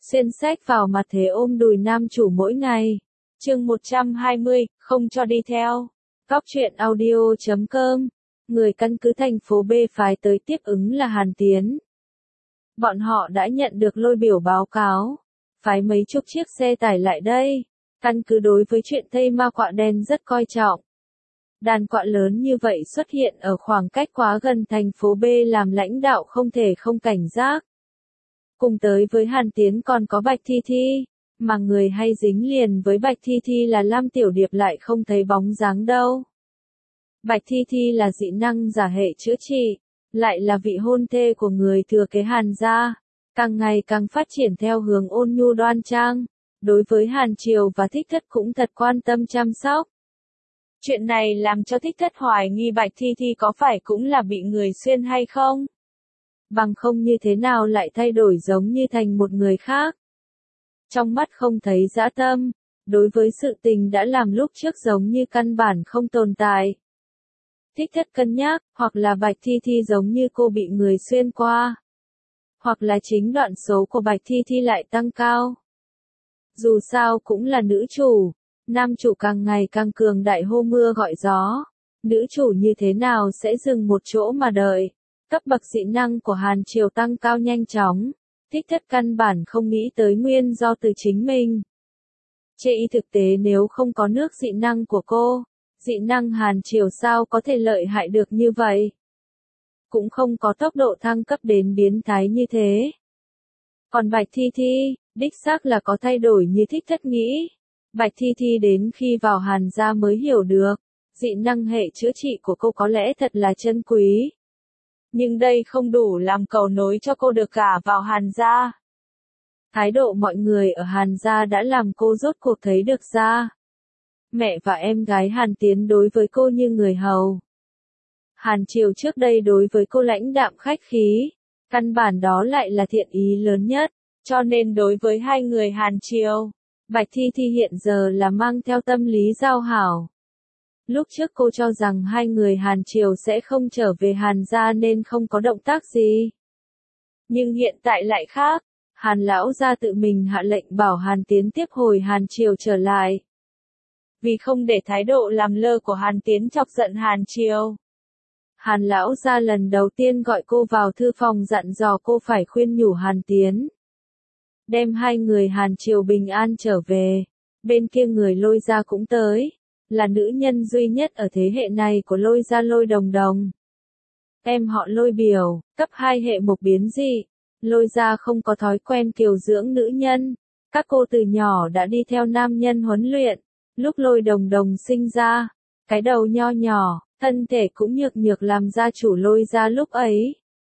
Xuyên sách vào mặt thế ôm đùi nam chủ mỗi ngày. Chương 120, không cho đi theo. Góc truyện audio.com. Người căn cứ thành phố B phái tới tiếp ứng là Hàn Tiến. Bọn họ đã nhận được Lôi Biểu báo cáo, phái mấy chục chiếc xe tải lại đây. Căn cứ đối với chuyện Tây Ma Quạ Đen rất coi trọng. Đàn quạ lớn như vậy xuất hiện ở khoảng cách quá gần thành phố B làm lãnh đạo không thể không cảnh giác. Cùng tới với Hàn Tiến còn có Bạch Thi Thi, mà người hay dính liền với Bạch Thi Thi là Lam Tiểu Điệp lại không thấy bóng dáng đâu. Bạch Thi Thi là dị năng giả hệ chữa trị, lại là vị hôn thê của người thừa kế Hàn gia, càng ngày càng phát triển theo hướng ôn nhu đoan trang, đối với Hàn Triều và Thích Thất cũng thật quan tâm chăm sóc. Chuyện này làm cho Thích Thất hoài nghi Bạch Thi Thi có phải cũng là bị người xuyên hay không? Bằng không như thế nào lại thay đổi giống như thành một người khác. Trong mắt không thấy dã tâm, đối với sự tình đã làm lúc trước giống như căn bản không tồn tại. Thích Thất cân nhắc, hoặc là Bạch Thi Thi giống như cô bị người xuyên qua, hoặc là chính đoạn số của Bạch Thi Thi lại tăng cao. Dù sao cũng là nữ chủ, nam chủ càng ngày càng cường đại hô mưa gọi gió, nữ chủ như thế nào sẽ dừng một chỗ mà đợi. Cấp bậc dị năng của Hàn Triều tăng cao nhanh chóng, Thích Thất căn bản không nghĩ tới nguyên do từ chính mình. Trên thực tế nếu không có nước dị năng của cô, dị năng Hàn Triều sao có thể lợi hại được như vậy? Cũng không có tốc độ thăng cấp đến biến thái như thế. Còn Bạch Thi Thi, đích xác là có thay đổi như Thích Thất nghĩ. Bạch Thi Thi đến khi vào Hàn gia mới hiểu được, dị năng hệ chữa trị của cô có lẽ thật là chân quý. Nhưng đây không đủ làm cầu nối cho cô được gả vào Hàn gia. Thái độ mọi người ở Hàn gia đã làm cô rốt cuộc thấy được ra. Mẹ và em gái Hàn Tiến đối với cô như người hầu. Hàn Triều trước đây đối với cô lãnh đạm khách khí, căn bản đó lại là thiện ý lớn nhất, cho nên đối với hai người Hàn Triều, Bạch Thi Thi hiện giờ là mang theo tâm lý giao hảo. Lúc trước cô cho rằng hai người Hàn Triều sẽ không trở về Hàn gia nên không có động tác gì. Nhưng hiện tại lại khác, Hàn lão gia tự mình hạ lệnh bảo Hàn Tiến tiếp hồi Hàn Triều trở lại. Vì không để thái độ làm lơ của Hàn Tiến chọc giận Hàn Triều, Hàn lão gia lần đầu tiên gọi cô vào thư phòng dặn dò cô phải khuyên nhủ Hàn Tiến. Đem hai người Hàn Triều bình an trở về, bên kia người Lôi gia cũng tới. Là nữ nhân duy nhất ở thế hệ này của Lôi gia Lôi Đồng Đồng. Em họ Lôi Biểu, cấp 2 hệ mộc biến dị. Lôi gia không có thói quen kiều dưỡng nữ nhân. Các cô từ nhỏ đã đi theo nam nhân huấn luyện. Lúc Lôi Đồng Đồng sinh ra, cái đầu nho nhỏ, thân thể cũng nhược nhược làm gia chủ Lôi gia lúc ấy.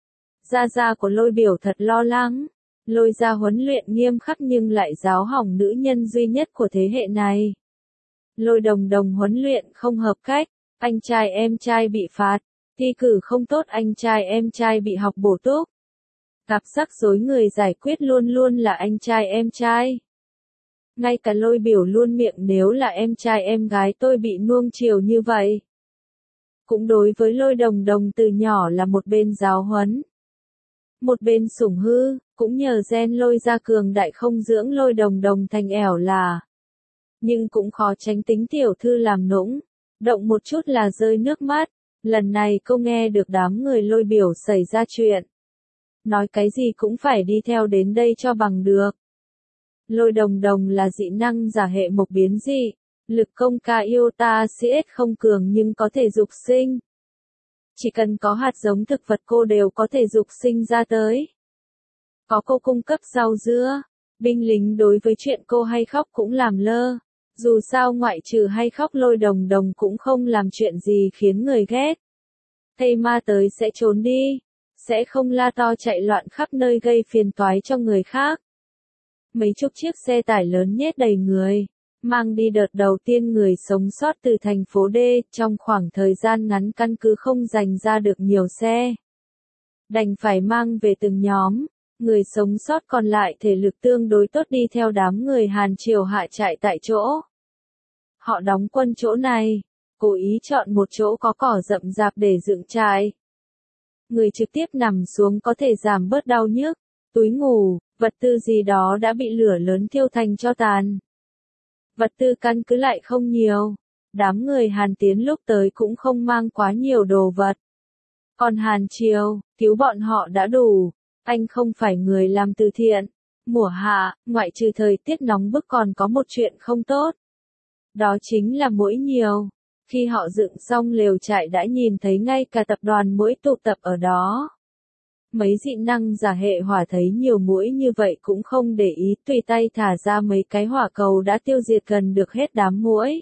Gia của Lôi Biểu thật lo lắng. Lôi gia huấn luyện nghiêm khắc nhưng lại giáo hỏng nữ nhân duy nhất của thế hệ này. Lôi Đồng Đồng huấn luyện không hợp cách, anh trai em trai bị phạt, thi cử không tốt anh trai em trai bị học bổ túc. Gặp rắc rối người giải quyết luôn luôn là anh trai em trai. Ngay cả Lôi Biểu luôn miệng nếu là em trai em gái tôi bị nuông chiều như vậy. Cũng đối với Lôi Đồng Đồng từ nhỏ là một bên giáo huấn, một bên sủng hư, cũng nhờ gen Lôi gia cường đại không dưỡng Lôi Đồng Đồng thành ẻo là. Nhưng cũng khó tránh tính tiểu thư làm nũng, động một chút là rơi nước mắt. Lần này cô nghe được đám người Lôi Biểu xảy ra chuyện, nói cái gì cũng phải đi theo đến đây cho bằng được. Lôi Đồng Đồng là dị năng giả hệ mộc biến dị, lực công ca iota CS không cường nhưng có thể dục sinh. Chỉ cần có hạt giống thực vật cô đều có thể dục sinh ra tới. Có cô cung cấp rau dưa, binh lính đối với chuyện cô hay khóc cũng làm lơ. Dù sao ngoại trừ hay khóc Lôi Đồng Đồng cũng không làm chuyện gì khiến người ghét. Tây ma tới sẽ trốn đi, sẽ không la to chạy loạn khắp nơi gây phiền toái cho người khác. Mấy chục chiếc xe tải lớn nhét đầy người, mang đi đợt đầu tiên người sống sót từ thành phố D, trong khoảng thời gian ngắn căn cứ không dành ra được nhiều xe. Đành phải mang về từng nhóm. Người sống sót còn lại thể lực tương đối tốt đi theo đám người Hàn Triều hạ trại tại chỗ. Họ đóng quân chỗ này, cố ý chọn một chỗ có cỏ rậm rạp để dựng trại. Người trực tiếp nằm xuống có thể giảm bớt đau nhức, túi ngủ, vật tư gì đó đã bị lửa lớn thiêu thành tro tàn. Vật tư căn cứ lại không nhiều, đám người Hàn Tiến lúc tới cũng không mang quá nhiều đồ vật. Còn Hàn Triều, cứu bọn họ đã đủ, anh không phải người làm từ thiện. Mùa hạ, ngoại trừ thời tiết nóng bức còn có một chuyện không tốt. Đó chính là muỗi nhiều. Khi họ dựng xong lều trại đã nhìn thấy ngay cả tập đoàn muỗi tụ tập ở đó. Mấy dị năng giả hệ hỏa thấy nhiều muỗi như vậy cũng không để ý, tùy tay thả ra mấy cái hỏa cầu đã tiêu diệt gần được hết đám muỗi.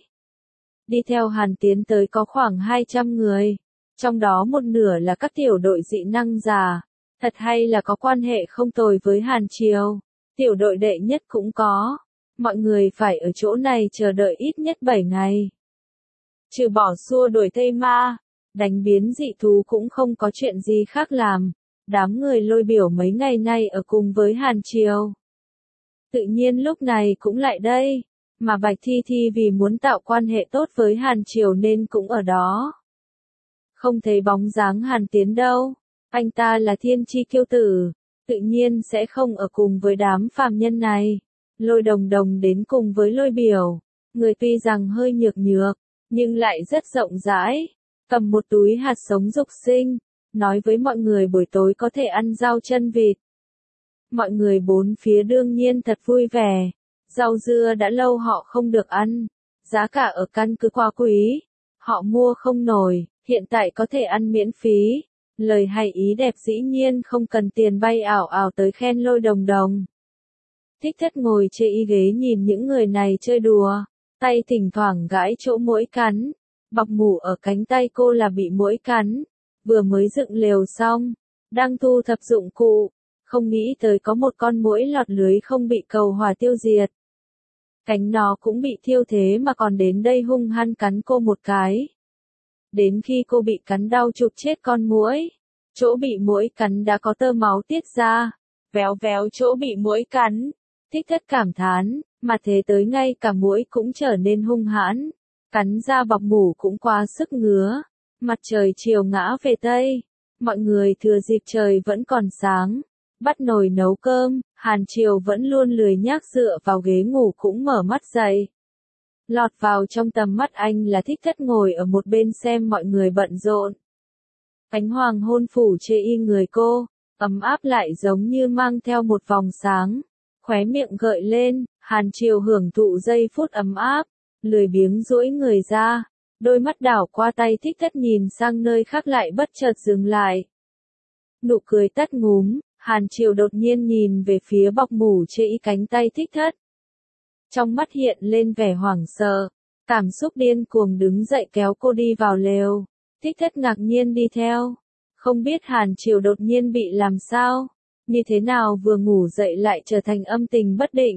Đi theo Hàn Tiến tới có khoảng 200 người, trong đó một nửa là các tiểu đội dị năng giả. Thật hay là có quan hệ không tồi với Hàn Triều. Tiểu đội đệ nhất cũng có. Mọi người phải ở chỗ này chờ đợi ít nhất 7 ngày. Trừ bỏ xua đuổi Tây Ma, đánh biến dị thú cũng không có chuyện gì khác làm. Đám người Lôi Biểu mấy ngày nay ở cùng với Hàn Triều. Tự nhiên lúc này cũng lại đây. Mà Bạch Thi Thi vì muốn tạo quan hệ tốt với Hàn Triều nên cũng ở đó. Không thấy bóng dáng Hàn Tiến đâu. Anh ta là thiên chi kiêu tử, tự nhiên sẽ không ở cùng với đám phàm nhân này. Lôi Đồng Đồng đến cùng với Lôi Biểu, người tuy rằng hơi nhược nhược, nhưng lại rất rộng rãi, cầm một túi hạt giống dục sinh, nói với mọi người buổi tối có thể ăn rau chân vịt. Mọi người bốn phía đương nhiên thật vui vẻ, rau dưa đã lâu họ không được ăn, giá cả ở căn cứ quá quý, họ mua không nổi, hiện tại có thể ăn miễn phí. Lời hay ý đẹp dĩ nhiên không cần tiền, bay ảo ảo tới khen Lôi Đồng Đồng. Thích Thất ngồi trên y ghế nhìn những người này chơi đùa, tay thỉnh thoảng gãi chỗ muỗi cắn. Bọc mủ ở cánh tay cô là bị muỗi cắn, vừa mới dựng lều xong, đang thu thập dụng cụ, không nghĩ tới có một con muỗi lọt lưới không bị cầu hỏa tiêu diệt. Cánh nó cũng bị thiêu thế mà còn đến đây hung hăng cắn cô một cái. Đến khi cô bị cắn đau chụp chết con muỗi, chỗ bị muỗi cắn đã có tơ máu tiết ra, véo véo chỗ bị muỗi cắn. Thích Thất cảm thán, mà thế tới ngay cả muỗi cũng trở nên hung hãn, cắn ra bọc mủ cũng quá sức ngứa. Mặt trời chiều ngã về tây, mọi người thừa dịp trời vẫn còn sáng, bắt nồi nấu cơm. Hàn Triều vẫn luôn lười nhác dựa vào ghế ngủ cũng mở mắt dậy. Lọt vào trong tầm mắt anh là Thích Thất ngồi ở một bên xem mọi người bận rộn. Ánh hoàng hôn phủ trên y người cô, ấm áp lại giống như mang theo một vòng sáng. Khóe miệng gợi lên, Hàn Triều hưởng thụ giây phút ấm áp, lười biếng duỗi người ra, đôi mắt đảo qua tay Thích Thất nhìn sang nơi khác lại bất chợt dừng lại. Nụ cười tắt ngúm, Hàn Triều đột nhiên nhìn về phía bọc mủ trên y cánh tay Thích Thất. Trong mắt hiện lên vẻ hoảng sợ, cảm xúc điên cuồng đứng dậy kéo cô đi vào lều. Thích Thất ngạc nhiên đi theo, không biết Hàn Triều đột nhiên bị làm sao, như thế nào vừa ngủ dậy lại trở thành âm tình bất định.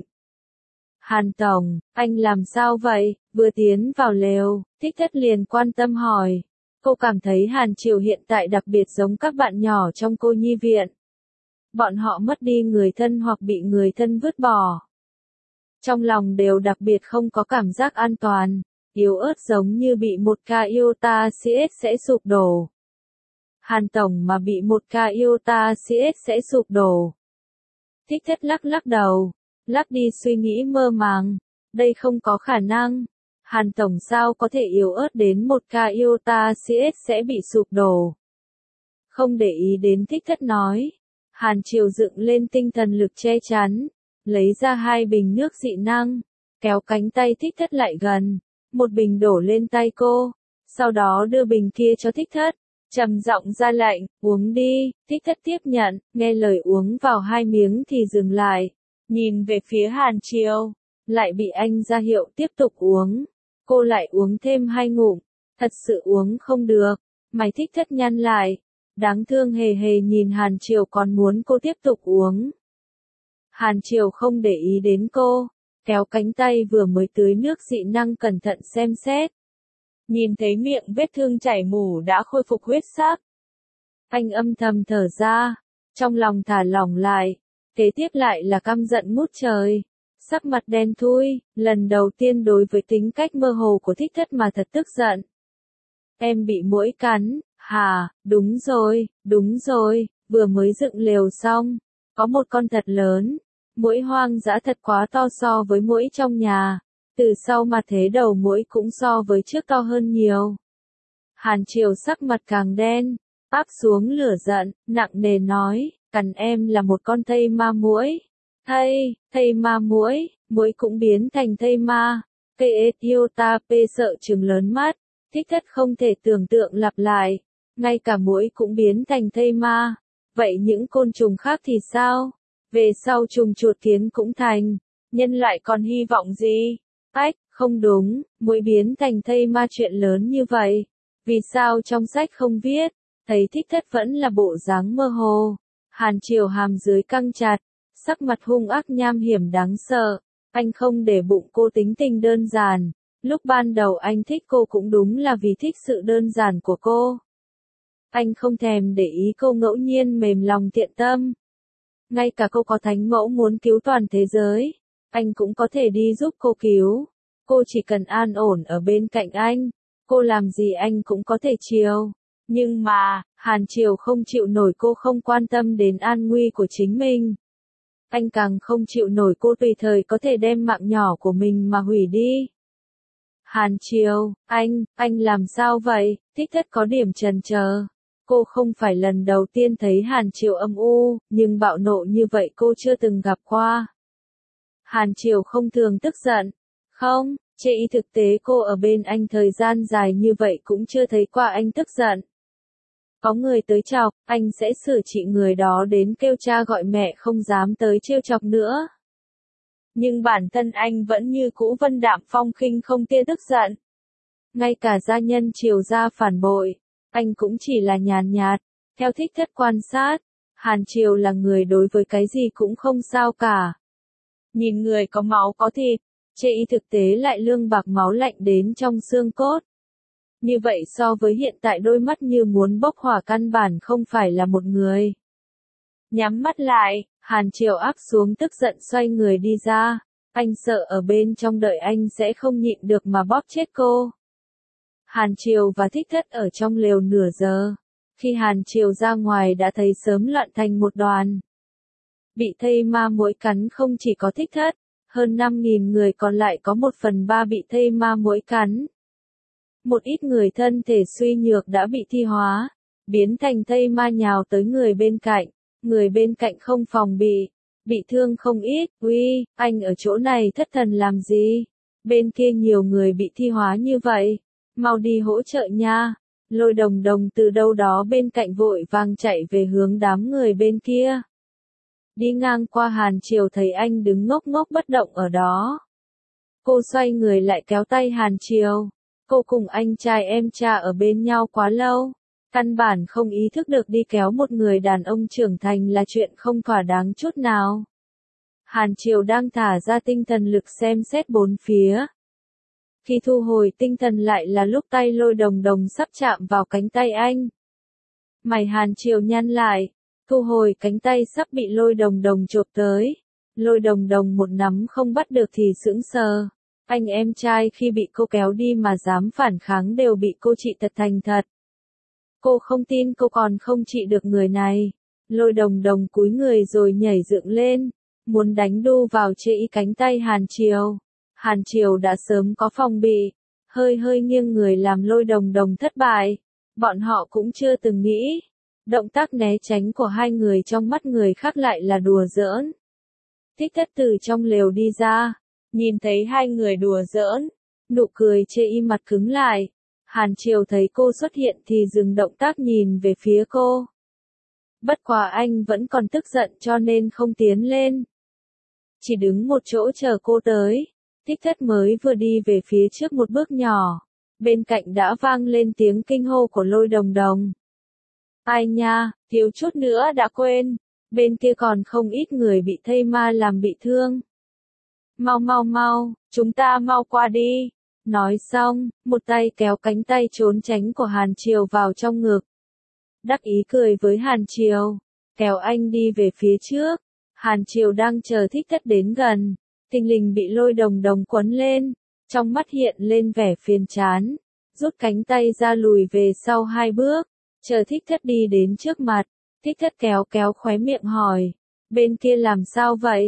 Hàn Tổng, anh làm sao vậy? Vừa tiến vào lều, Thích Thất liền quan tâm hỏi. Cô cảm thấy Hàn Triều hiện tại đặc biệt giống các bạn nhỏ trong cô nhi viện. Bọn họ mất đi người thân hoặc bị người thân vứt bỏ. Trong lòng đều đặc biệt không có cảm giác an toàn, yếu ớt giống như bị một ca iota CS sẽ sụp đổ. Hàn Tổng mà bị một ca iota CS sẽ sụp đổ. Thích Thất lắc lắc đầu, lắc đi suy nghĩ mơ màng, đây không có khả năng. Hàn Tổng sao có thể yếu ớt đến một ca iota CS sẽ bị sụp đổ. Không để ý đến Thích Thất nói, Hàn Triều dựng lên tinh thần lực che chắn, lấy ra 2 bình nước dị năng, kéo cánh tay Thích Thất lại gần, một bình đổ lên tay cô, sau đó đưa bình kia cho Thích Thất, trầm giọng ra lệnh, uống đi. Thích Thất tiếp nhận, nghe lời uống vào 2 miếng thì dừng lại, nhìn về phía Hàn Triều, lại bị anh ra hiệu tiếp tục uống, cô lại uống thêm 2 ngụm, thật sự uống không được, mày Thích Thất nhăn lại, đáng thương hề hề nhìn Hàn Triều còn muốn cô tiếp tục uống. Hàn Triều không để ý đến cô, kéo cánh tay vừa mới tưới nước dị năng cẩn thận xem xét. Nhìn thấy miệng vết thương chảy mủ đã khôi phục huyết sắc. Anh âm thầm thở ra, trong lòng thả lỏng lại, kế tiếp lại là căm giận ngút trời. Sắc mặt đen thui, lần đầu tiên đối với tính cách mơ hồ của Thích Thất mà thật tức giận. Em bị muỗi cắn, hả, đúng rồi, vừa mới dựng lều xong, có một con thật lớn, Muỗi hoang dã thật quá to so với muỗi trong nhà. Từ sau mà thế đầu muỗi cũng so với trước to hơn nhiều. Hàn Triều sắc mặt càng đen, áp xuống lửa giận, nặng nề nói, cắn em là một con thây ma muỗi. Thây ma muỗi, muỗi cũng biến thành thây ma. Cây Etiota P sợ trừng lớn mắt, Thích Thất không thể tưởng tượng lặp lại, ngay cả muỗi cũng biến thành thây ma. Vậy những côn trùng khác thì sao? Về sau trùng chuột kiến cũng thành, nhân loại còn hy vọng gì? Ách, không đúng, muỗi biến thành thây ma chuyện lớn như vậy. Vì sao trong sách không viết? Thấy Thích Thất vẫn là bộ dáng mơ hồ. Hàn Triều hàm dưới căng chặt, sắc mặt hung ác nham hiểm đáng sợ. Anh không để bụng cô tính tình đơn giản. Lúc ban đầu anh thích cô cũng đúng là vì thích sự đơn giản của cô. Anh không thèm để ý cô ngẫu nhiên mềm lòng thiện tâm. Ngay cả cô có thánh mẫu muốn cứu toàn thế giới, anh cũng có thể đi giúp cô cứu. Cô chỉ cần an ổn ở bên cạnh anh, cô làm gì anh cũng có thể chiều. Nhưng mà, Hàn Triều không chịu nổi cô không quan tâm đến an nguy của chính mình. Anh càng không chịu nổi cô tùy thời có thể đem mạng nhỏ của mình mà hủy đi. Hàn Triều, anh làm sao vậy? Thích Thất có điểm chần chờ. Cô không phải lần đầu tiên thấy Hàn Triều âm u, nhưng bạo nộ như vậy cô chưa từng gặp qua. Hàn Triều không thường tức giận. Không, chê ý thực tế cô ở bên anh thời gian dài như vậy cũng chưa thấy qua anh tức giận. Có người tới chọc, anh sẽ xử trị người đó đến kêu cha gọi mẹ không dám tới trêu chọc nữa. Nhưng bản thân anh vẫn như cũ vân đạm phong khinh không tia tức giận. Ngay cả gia nhân Triều gia phản bội, anh cũng chỉ là nhàn nhạt. Theo Thích Thất quan sát, Hàn Triều là người đối với cái gì cũng không sao cả. Nhìn người có máu có thịt, chê ý thực tế lại lương bạc máu lạnh đến trong xương cốt. Như vậy so với hiện tại đôi mắt như muốn bốc hỏa căn bản không phải là một người. Nhắm mắt lại, Hàn Triều áp xuống tức giận xoay người đi ra. Anh sợ ở bên trong đợi anh sẽ không nhịn được mà bóp chết cô. Hàn Triều và Thích Thất ở trong lều nửa giờ. Khi Hàn Triều ra ngoài đã thấy sớm loạn thành một đoàn. Bị thây ma muỗi cắn không chỉ có Thích Thất, hơn 5.000 người còn lại có 1/3 bị thây ma muỗi cắn. Một ít người thân thể suy nhược đã bị thi hóa, biến thành thây ma nhào tới người bên cạnh không phòng bị thương không ít. Uy, anh ở chỗ này thất thần làm gì? Bên kia nhiều người bị thi hóa như vậy, mau đi hỗ trợ nha. Lôi Đồng Đồng từ đâu đó bên cạnh vội vàng chạy về hướng đám người bên kia. Đi ngang qua Hàn Triều thấy anh đứng ngốc ngốc bất động ở đó. Cô xoay người lại kéo tay Hàn Triều. Cô cùng anh trai em cha ở bên nhau quá lâu, căn bản không ý thức được đi kéo một người đàn ông trưởng thành là chuyện không thỏa đáng chút nào. Hàn Triều đang thả ra tinh thần lực xem xét bốn phía. Khi thu hồi tinh thần lại là lúc tay Lôi Đồng Đồng sắp chạm vào cánh tay anh. Mày Hàn Triều nhăn lại, thu hồi cánh tay sắp bị Lôi Đồng Đồng chộp tới. Lôi Đồng Đồng một nắm không bắt được thì sững sờ. Anh em trai khi bị cô kéo đi mà dám phản kháng đều bị cô trị thật thành thật. Cô không tin cô còn không trị được người này. Lôi Đồng Đồng cúi người rồi nhảy dựng lên, muốn đánh đu vào chĩa cánh tay Hàn Triều. Hàn Triều đã sớm có phòng bị, hơi nghiêng người làm Lôi Đồng Đồng thất bại. Bọn họ cũng chưa từng nghĩ, động tác né tránh của hai người trong mắt người khác lại là đùa giỡn. Thích Thất từ trong lều đi ra. Nhìn thấy hai người đùa giỡn, nụ cười chê y mặt cứng lại. Hàn Triều thấy cô xuất hiện thì dừng động tác nhìn về phía cô. Bất quá anh vẫn còn tức giận cho nên không tiến lên. Chỉ đứng một chỗ chờ cô tới. Thích Thất mới vừa đi về phía trước một bước nhỏ. Bên cạnh đã vang lên tiếng kinh hô của Lôi Đồng Đồng. Ai nha, thiếu chút nữa đã quên. Bên kia còn không ít người bị thây ma làm bị thương. Mau, chúng ta mau qua đi. Nói xong, một tay kéo cánh tay trốn tránh của Hàn Triều vào trong ngực. Đắc ý cười với Hàn Triều, kéo anh đi về phía trước. Hàn Triều đang chờ Thích Thất đến gần, thình lình bị Lôi Đồng Đồng quấn lên, trong mắt hiện lên vẻ phiền chán, rút cánh tay ra lùi về sau 2 bước, chờ Thích Thất đi đến trước mặt. Thích Thất kéo khóe miệng hỏi, bên kia làm sao vậy?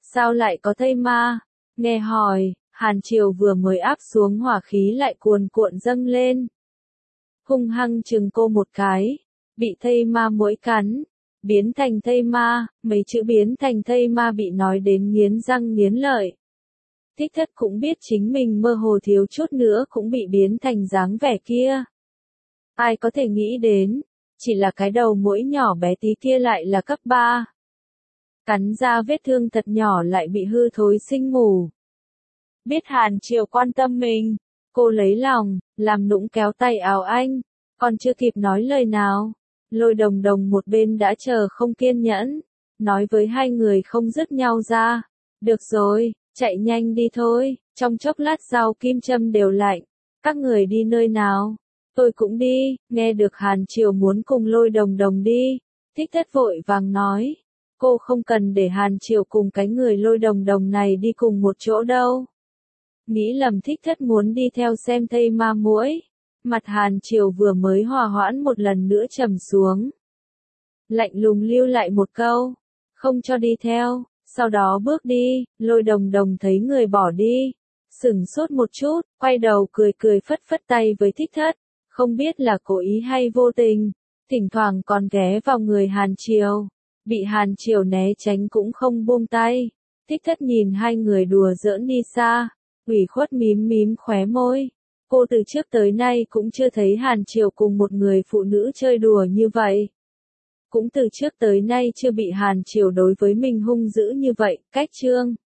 Sao lại có thây ma? Nghe hỏi, Hàn Triều vừa mới áp xuống hỏa khí lại cuồn cuộn dâng lên. Hung hăng chừng cô một cái, bị thây ma muỗi cắn, biến thành thây ma, mấy chữ biến thành thây ma bị nói đến nghiến răng nghiến lợi. Thích Thất cũng biết chính mình mơ hồ thiếu chút nữa cũng bị biến thành dáng vẻ kia. Ai có thể nghĩ đến, chỉ là cái đầu muỗi nhỏ bé tí kia lại là cấp 3. Cắn ra vết thương thật nhỏ lại bị hư thối sinh mù. Biết Hàn Triều quan tâm mình, cô lấy lòng, làm nũng kéo tay áo anh, còn chưa kịp nói lời nào. Lôi Đồng Đồng một bên đã chờ không kiên nhẫn, nói với hai người không dứt nhau ra. Được rồi, chạy nhanh đi thôi, trong chốc lát rau kim châm đều lạnh. Các người đi nơi nào? Tôi cũng đi, nghe được Hàn Triều muốn cùng Lôi Đồng Đồng đi. Thích Thất vội vàng nói, cô không cần để Hàn Triều cùng cái người Lôi Đồng Đồng này đi cùng một chỗ đâu. Nghĩ lầm Thích Thất muốn đi theo xem thây ma muỗi. Mặt Hàn Triều vừa mới hòa hoãn một lần nữa trầm xuống. Lạnh lùng lưu lại một câu, không cho đi theo, sau đó bước đi. Lôi Đồng Đồng thấy người bỏ đi, sửng sốt một chút, quay đầu cười cười phất phất tay với Thích Thất, không biết là cố ý hay vô tình, thỉnh thoảng còn ghé vào người Hàn Triều, bị Hàn Triều né tránh cũng không buông tay. Thích Thất nhìn hai người đùa giỡn đi xa, ủy khuất mím mím khóe môi. Cô từ trước tới nay cũng chưa thấy Hàn Triều cùng một người phụ nữ chơi đùa như vậy. Cũng từ trước tới nay chưa bị Hàn Triều đối với mình hung dữ như vậy. Cách chương